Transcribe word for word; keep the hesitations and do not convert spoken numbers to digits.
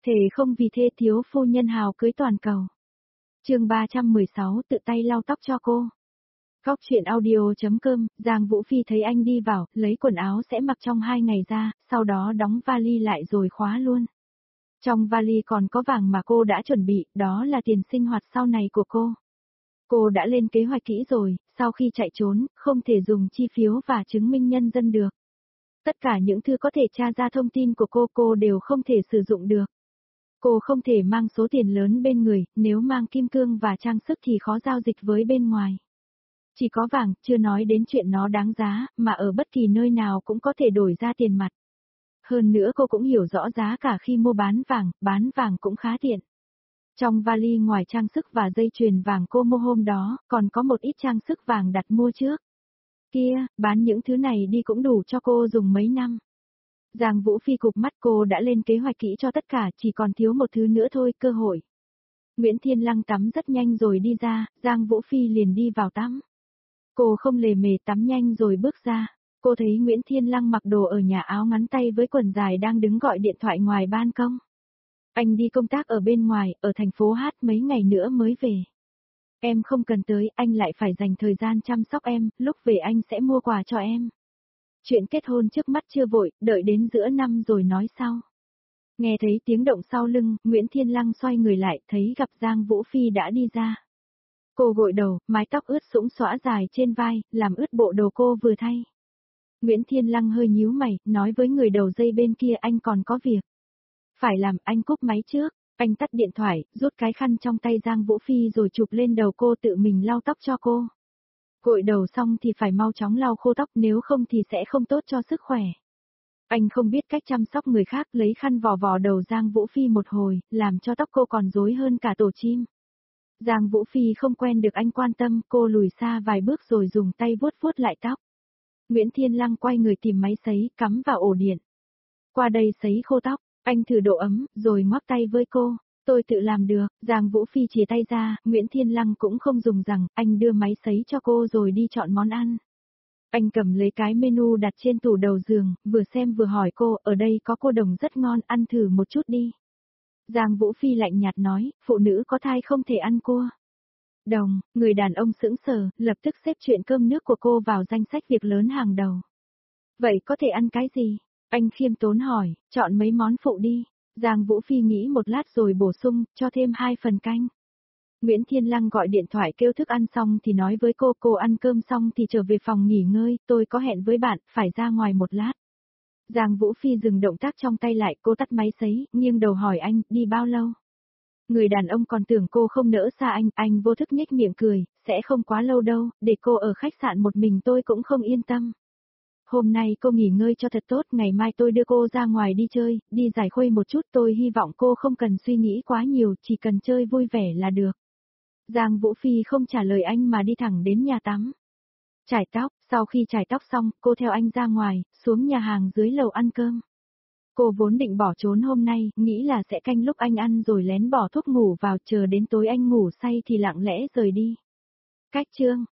Thề không vì thê thiếu phu nhân hào cưới toàn cầu. Chương ba trăm mười sáu tự tay lau tóc cho cô. Góc chuyện audio.com, Giang Vũ Phi thấy anh đi vào, lấy quần áo sẽ mặc trong hai ngày ra, sau đó đóng vali lại rồi khóa luôn. Trong vali còn có vàng mà cô đã chuẩn bị, đó là tiền sinh hoạt sau này của cô. Cô đã lên kế hoạch kỹ rồi, sau khi chạy trốn, không thể dùng chi phiếu và chứng minh nhân dân được. Tất cả những thứ có thể tra ra thông tin của cô cô đều không thể sử dụng được. Cô không thể mang số tiền lớn bên người, nếu mang kim cương và trang sức thì khó giao dịch với bên ngoài. Chỉ có vàng, chưa nói đến chuyện nó đáng giá, mà ở bất kỳ nơi nào cũng có thể đổi ra tiền mặt. Hơn nữa cô cũng hiểu rõ giá cả khi mua bán vàng, bán vàng cũng khá tiện. Trong vali ngoài trang sức và dây chuyền vàng cô mua hôm đó, còn có một ít trang sức vàng đặt mua trước. Kia, bán những thứ này đi cũng đủ cho cô dùng mấy năm. Giang Vũ Phi cụp mắt, cô đã lên kế hoạch kỹ cho tất cả, chỉ còn thiếu một thứ nữa thôi, cơ hội. Nguyễn Thiên Lăng tắm rất nhanh rồi đi ra, Giang Vũ Phi liền đi vào tắm. Cô không lề mề tắm nhanh rồi bước ra. Cô thấy Nguyễn Thiên Lăng mặc đồ ở nhà, áo ngắn tay với quần dài đang đứng gọi điện thoại ngoài ban công. Anh đi công tác ở bên ngoài, ở thành phố Hát mấy ngày nữa mới về. Em không cần tới, anh lại phải dành thời gian chăm sóc em, lúc về anh sẽ mua quà cho em. Chuyện kết hôn trước mắt chưa vội, đợi đến giữa năm rồi nói sau. Nghe thấy tiếng động sau lưng, Nguyễn Thiên Lăng xoay người lại, thấy gặp Giang Vũ Phi đã đi ra. Cô gội đầu, mái tóc ướt sũng xõa dài trên vai, làm ướt bộ đồ cô vừa thay. Nguyễn Thiên Lăng hơi nhíu mày, nói với người đầu dây bên kia, anh còn có việc. Phải làm, anh cúp máy trước. Anh tắt điện thoại, rút cái khăn trong tay Giang Vũ Phi rồi chụp lên đầu cô, tự mình lau tóc cho cô. Gội đầu xong thì phải mau chóng lau khô tóc, nếu không thì sẽ không tốt cho sức khỏe. Anh không biết cách chăm sóc người khác, lấy khăn vò vò đầu Giang Vũ Phi một hồi, làm cho tóc cô còn rối hơn cả tổ chim. Giang Vũ Phi không quen được anh quan tâm, cô lùi xa vài bước rồi dùng tay vuốt vuốt lại tóc. Nguyễn Thiên Lăng quay người tìm máy sấy, cắm vào ổ điện. Qua đây sấy khô tóc, anh thử độ ấm, rồi ngoắc tay với cô. Tôi tự làm được. Giang Vũ Phi chìa tay ra, Nguyễn Thiên Lăng cũng không dùng rằng, anh đưa máy sấy cho cô rồi đi chọn món ăn. Anh cầm lấy cái menu đặt trên tủ đầu giường, vừa xem vừa hỏi cô, ở đây có cua đồng rất ngon, ăn thử một chút đi. Giang Vũ Phi lạnh nhạt nói, phụ nữ có thai không thể ăn cua đồng. Người đàn ông sững sờ, lập tức xếp chuyện cơm nước của cô vào danh sách việc lớn hàng đầu. Vậy có thể ăn cái gì? Anh khiêm tốn hỏi, chọn mấy món phụ đi. Giang Vũ Phi nghĩ một lát rồi bổ sung, cho thêm hai phần canh. Nguyễn Thiên Lăng gọi điện thoại kêu thức ăn xong thì nói với cô, cô ăn cơm xong thì trở về phòng nghỉ ngơi, tôi có hẹn với bạn, phải ra ngoài một lát. Giang Vũ Phi dừng động tác trong tay lại, cô tắt máy sấy, nghiêng đầu hỏi anh, đi bao lâu? Người đàn ông còn tưởng cô không nỡ xa anh, anh vô thức nhếch miệng cười, sẽ không quá lâu đâu, để cô ở khách sạn một mình tôi cũng không yên tâm. Hôm nay cô nghỉ ngơi cho thật tốt, ngày mai tôi đưa cô ra ngoài đi chơi, đi giải khuây một chút, tôi hy vọng cô không cần suy nghĩ quá nhiều, chỉ cần chơi vui vẻ là được. Giang Vũ Phi không trả lời anh mà đi thẳng đến nhà tắm. Chải tóc, sau khi chải tóc xong, cô theo anh ra ngoài, xuống nhà hàng dưới lầu ăn cơm. Cô vốn định bỏ trốn hôm nay, nghĩ là sẽ canh lúc anh ăn rồi lén bỏ thuốc ngủ vào, chờ đến tối anh ngủ say thì lặng lẽ rời đi. Cách chương